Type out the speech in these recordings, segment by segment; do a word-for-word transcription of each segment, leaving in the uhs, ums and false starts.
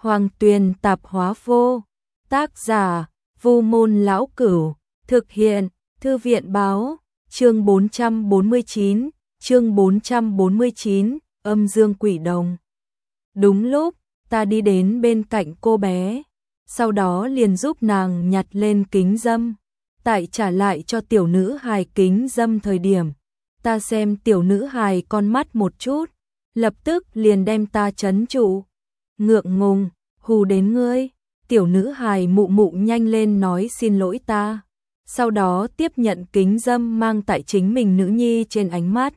Hoàng Tuyền Tạp Hóa Vô. Tác giả: Vu Môn Lão Cửu. Thực hiện: Thư viện Báo. Chương bốn trăm bốn mươi chín. Chương bốn trăm bốn mươi chín. Âm dương quỷ đồng. Đúng lúc, ta đi đến bên cạnh cô bé, sau đó liền giúp nàng nhặt lên kính dâm. Tại trả lại cho tiểu nữ hài kính dâm thời điểm, ta xem tiểu nữ hài con mắt một chút, lập tức liền đem ta trấn trụ. Ngượng ngùng, hù đến ngươi. Tiểu nữ hài mụ mụ nhanh lên nói xin lỗi ta, sau đó tiếp nhận kính dâm mang tại chính mình nữ nhi trên ánh mắt.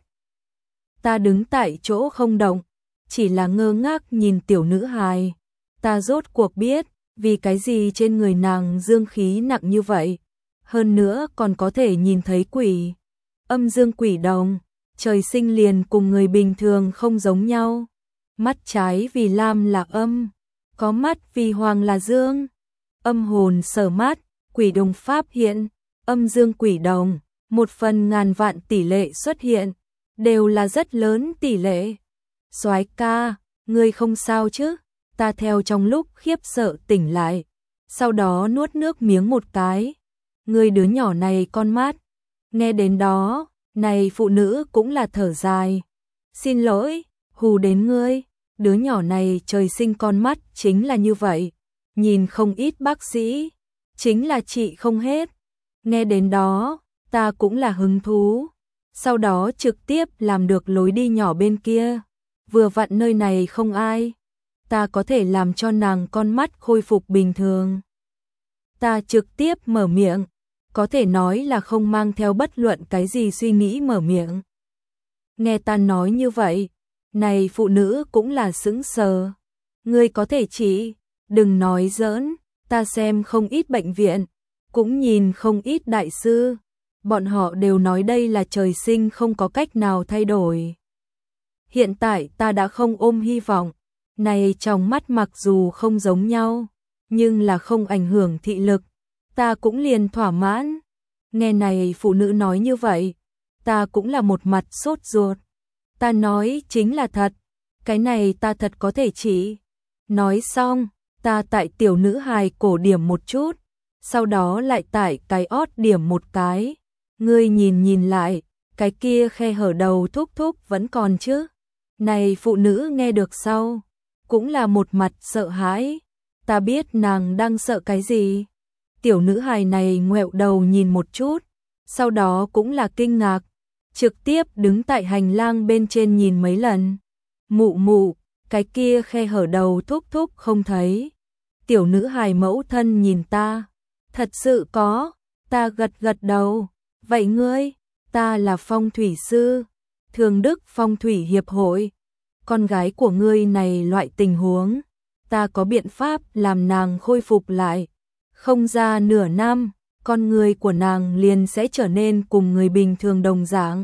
Ta đứng tại chỗ không động, chỉ là ngơ ngác nhìn tiểu nữ hài. Ta rốt cuộc biết vì cái gì trên người nàng dương khí nặng như vậy, hơn nữa còn có thể nhìn thấy quỷ. Âm dương quỷ đồng, trời sinh liền cùng người bình thường không giống nhau. Mắt trái vì lam là âm, có mắt vì hoàng là dương. Âm hồn sở mắt, quỷ đồng pháp hiện, âm dương quỷ đồng, một phần ngàn vạn tỷ lệ xuất hiện, đều là rất lớn tỷ lệ. Soái ca, ngươi không sao chứ? Ta theo trong lúc khiếp sợ tỉnh lại, sau đó nuốt nước miếng một cái. Ngươi đứa nhỏ này con mắt. Nghe đến đó, này phụ nữ cũng là thở dài. Xin lỗi, hù đến ngươi. Đứa nhỏ này trời sinh con mắt chính là như vậy. Nhìn không ít bác sĩ, chính là trị không hết. Nghe đến đó, ta cũng là hứng thú. Sau đó trực tiếp làm được lối đi nhỏ bên kia. Vừa vặn nơi này không ai, ta có thể làm cho nàng con mắt khôi phục bình thường. Ta trực tiếp mở miệng, có thể nói là không mang theo bất luận cái gì suy nghĩ mở miệng. Nghe ta nói như vậy, này phụ nữ cũng là sững sờ. Ngươi có thể chỉ, đừng nói giỡn, ta xem không ít bệnh viện, cũng nhìn không ít đại sư, bọn họ đều nói đây là trời sinh không có cách nào thay đổi. Hiện tại ta đã không ôm hy vọng, này trong mắt mặc dù không giống nhau, nhưng là không ảnh hưởng thị lực, ta cũng liền thỏa mãn. Nghe này phụ nữ nói như vậy, ta cũng là một mặt sốt ruột. Ta nói chính là thật, cái này ta thật có thể chỉ. Nói xong, ta tại tiểu nữ hài cổ điểm một chút, sau đó lại tại cái ót điểm một cái. Ngươi nhìn nhìn lại, cái kia khe hở đầu thúc thúc vẫn còn chứ? Này phụ nữ nghe được sau, cũng là một mặt sợ hãi. Ta biết nàng đang sợ cái gì. Tiểu nữ hài này ngoẹo đầu nhìn một chút, sau đó cũng là kinh ngạc, trực tiếp đứng tại hành lang bên trên nhìn mấy lần. Mụ mụ, cái kia khe hở đầu thúc thúc không thấy. Tiểu nữ hài mẫu thân nhìn ta, thật sự có. Ta gật gật đầu. Vậy ngươi? Ta là phong thủy sư, Thường Đức Phong thủy hiệp hội. Con gái của ngươi này loại tình huống, ta có biện pháp làm nàng khôi phục lại. Không ra nửa năm, con người của nàng liền sẽ trở nên cùng người bình thường đồng dạng.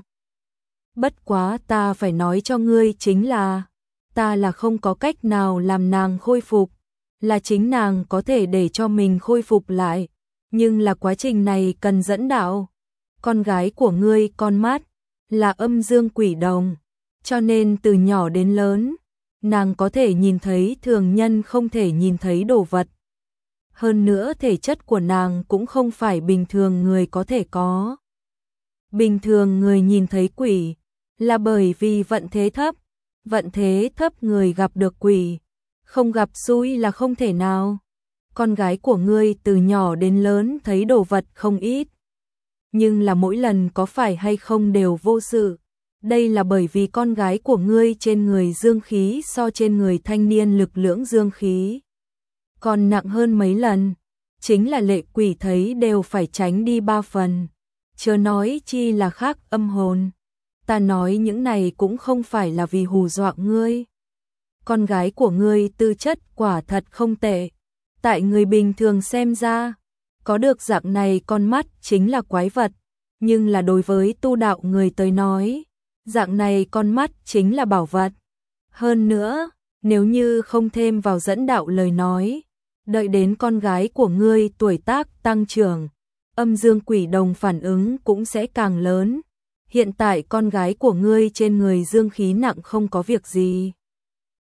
Bất quá ta phải nói cho ngươi chính là, ta là không có cách nào làm nàng khôi phục, là chính nàng có thể để cho mình khôi phục lại, nhưng là quá trình này cần dẫn đạo. Con gái của ngươi con mắt là âm dương quỷ đồng, cho nên từ nhỏ đến lớn, nàng có thể nhìn thấy thường nhân không thể nhìn thấy đồ vật. Hơn nữa thể chất của nàng cũng không phải bình thường người có thể có. Bình thường người nhìn thấy quỷ là bởi vì vận thế thấp, vận thế thấp người gặp được quỷ, không gặp xui là không thể nào. Con gái của ngươi từ nhỏ đến lớn thấy đồ vật không ít, nhưng là mỗi lần có phải hay không đều vô sự. Đây là bởi vì con gái của ngươi trên người dương khí so trên người thanh niên lực lưỡng dương khí còn nặng hơn mấy lần, chính là lệ quỷ thấy đều phải tránh đi ba phần, chớ nói chi là khác âm hồn. Ta nói những này cũng không phải là vì hù dọa ngươi. Con gái của ngươi tư chất quả thật không tệ, tại người bình thường xem ra, có được dạng này con mắt chính là quái vật, nhưng là đối với tu đạo người tới nói, dạng này con mắt chính là bảo vật. Hơn nữa, nếu như không thêm vào dẫn đạo lời nói, đợi đến con gái của ngươi tuổi tác tăng trưởng, âm dương quỷ đồng phản ứng cũng sẽ càng lớn. Hiện tại con gái của ngươi trên người dương khí nặng không có việc gì,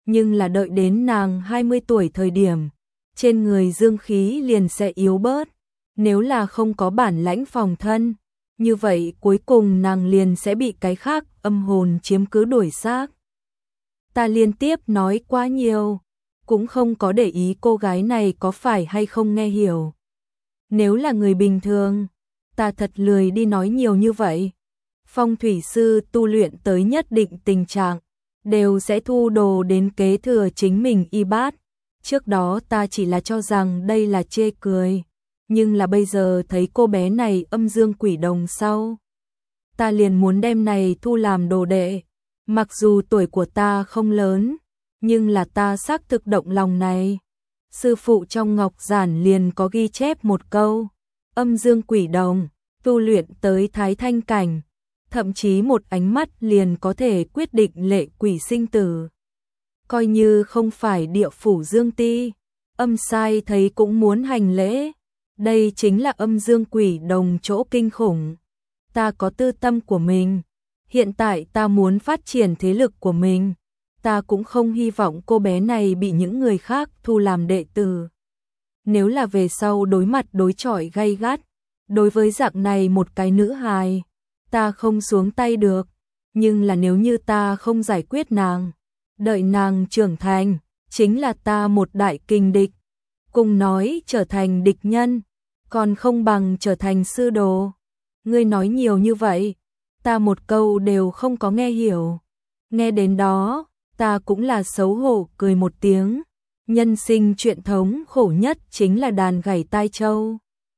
nhưng là đợi đến nàng hai mươi tuổi thời điểm, trên người dương khí liền sẽ yếu bớt, nếu là không có bản lãnh phòng thân, như vậy cuối cùng nàng liền sẽ bị cái khác âm hồn chiếm cứ đuổi xác. Ta liên tiếp nói quá nhiều, cũng không có để ý cô gái này có phải hay không nghe hiểu. Nếu là người bình thường, ta thật lười đi nói nhiều như vậy. Phong thủy sư tu luyện tới nhất định tình trạng, đều sẽ thu đồ đến kế thừa chính mình y bát. Trước đó ta chỉ là cho rằng đây là chê cười, nhưng là bây giờ thấy cô bé này âm dương quỷ đồng sau. Ta liền muốn đem này thu làm đồ đệ, mặc dù tuổi của ta không lớn, nhưng là ta xác thực động lòng này. Sư phụ trong ngọc giản liền có ghi chép một câu, âm dương quỷ đồng, tu luyện tới thái thanh cảnh, thậm chí một ánh mắt liền có thể quyết định lệ quỷ sinh tử. Coi như không phải địa phủ dương ti, âm sai thấy cũng muốn hành lễ. Đây chính là âm dương quỷ đồng chỗ kinh khủng. Ta có tư tâm của mình, hiện tại ta muốn phát triển thế lực của mình. Ta cũng không hy vọng cô bé này bị những người khác thu làm đệ tử. Nếu là về sau đối mặt đối chọi gay gắt, đối với dạng này một cái nữ hài, ta không xuống tay được. Nhưng là nếu như ta không giải quyết nàng, đợi nàng trưởng thành, chính là ta một đại kình địch. Cùng nói trở thành địch nhân, còn không bằng trở thành sư đồ. Ngươi nói nhiều như vậy, ta một câu đều không có nghe hiểu. Nghe đến đó, ta cũng là xấu hổ cười một tiếng. Nhân sinh chuyện thống khổ nhất chính là đàn gảy tai châu.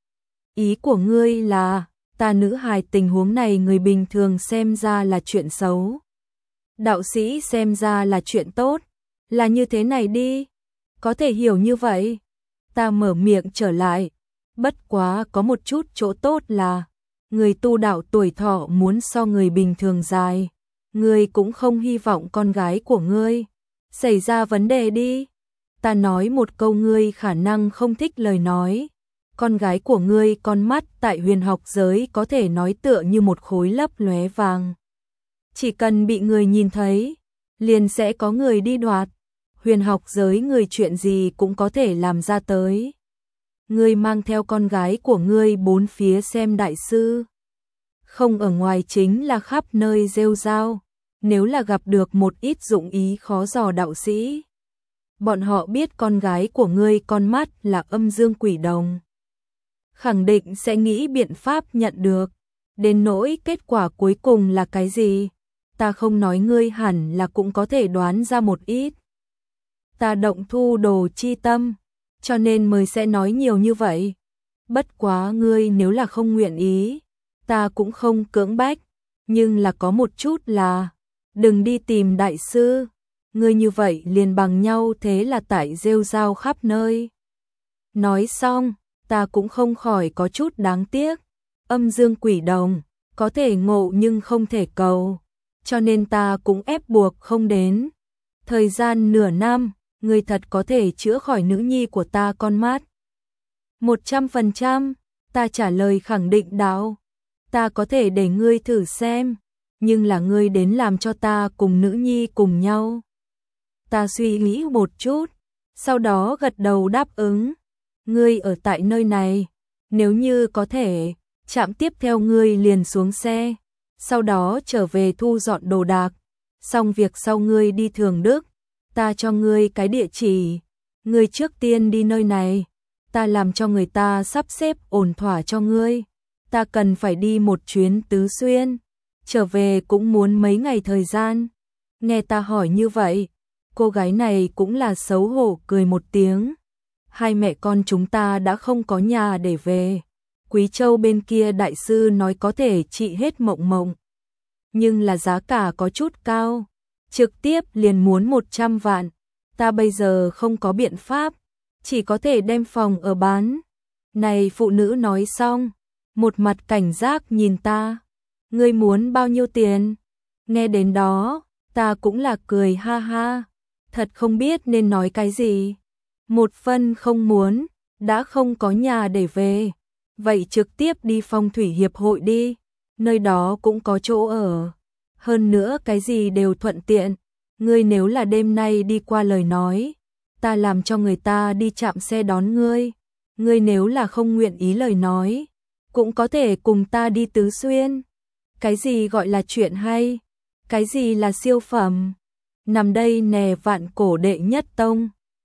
Ý của ngươi là, ta nữ hài tình huống này người bình thường xem ra là chuyện xấu, đạo sĩ xem ra là chuyện tốt, là như thế này đi. Có thể hiểu như vậy. Ta mở miệng trở lại. Bất quá có một chút chỗ tốt là, người tu đạo tuổi thọ muốn so người bình thường dài. Ngươi cũng không hy vọng con gái của ngươi xảy ra vấn đề đi. Ta nói một câu ngươi khả năng không thích lời nói. Con gái của ngươi con mắt tại huyền học giới có thể nói tựa như một khối lấp lóe vàng. Chỉ cần bị người nhìn thấy, liền sẽ có người đi đoạt. Huyền học giới người chuyện gì cũng có thể làm ra tới. Ngươi mang theo con gái của ngươi bốn phía xem đại sư. Không ở ngoài chính là khắp nơi rêu rao. Nếu là gặp được một ít dụng ý khó dò đạo sĩ, bọn họ biết con gái của ngươi con mắt là âm dương quỷ đồng, khẳng định sẽ nghĩ biện pháp nhận được. Đến nỗi kết quả cuối cùng là cái gì, ta không nói ngươi hẳn là cũng có thể đoán ra một ít. Ta động thu đồ chi tâm, cho nên mới sẽ nói nhiều như vậy. Bất quá ngươi nếu là không nguyện ý, ta cũng không cưỡng bách, nhưng là có một chút là, đừng đi tìm đại sư. Ngươi như vậy liền bằng nhau thế là tại rêu rao khắp nơi. Nói xong, ta cũng không khỏi có chút đáng tiếc. Âm dương quỷ đồng, có thể ngộ nhưng không thể cầu, cho nên ta cũng ép buộc không đến. Thời gian nửa năm, ngươi thật có thể chữa khỏi nữ nhi của ta con mắt. Một trăm phần trăm, ta trả lời khẳng định đạo. Ta có thể để ngươi thử xem, nhưng là ngươi đến làm cho ta cùng nữ nhi cùng nhau. Ta suy nghĩ một chút, sau đó gật đầu đáp ứng. Ngươi ở tại nơi này, nếu như có thể, trạm tiếp theo ngươi liền xuống xe, sau đó trở về thu dọn đồ đạc. Xong việc sau ngươi đi Thường Đức, ta cho ngươi cái địa chỉ. Ngươi trước tiên đi nơi này, ta làm cho người ta sắp xếp ổn thỏa cho ngươi. Ta cần phải đi một chuyến Tứ Xuyên, trở về cũng muốn mấy ngày thời gian. Nghe ta hỏi như vậy, cô gái này cũng là xấu hổ cười một tiếng. Hai mẹ con chúng ta đã không có nhà để về. Quý Châu bên kia đại sư nói có thể trị hết mộng mộng, nhưng là giá cả có chút cao, trực tiếp liền muốn một trăm vạn. Ta bây giờ không có biện pháp, chỉ có thể đem phòng ở bán. Này phụ nữ nói xong, một mặt cảnh giác nhìn ta. Ngươi muốn bao nhiêu tiền? Nghe đến đó, ta cũng là cười ha ha, thật không biết nên nói cái gì. Một phân không muốn, đã không có nhà để về, vậy trực tiếp đi phong thủy hiệp hội đi, nơi đó cũng có chỗ ở. Hơn nữa cái gì đều thuận tiện, ngươi nếu là đêm nay đi qua lời nói, ta làm cho người ta đi chạm xe đón ngươi, ngươi nếu là không nguyện ý lời nói, cũng có thể cùng ta đi tứ xuyên. Cái gì gọi là chuyện hay? Cái gì là siêu phẩm? Nằm đây nè vạn cổ đệ nhất tông.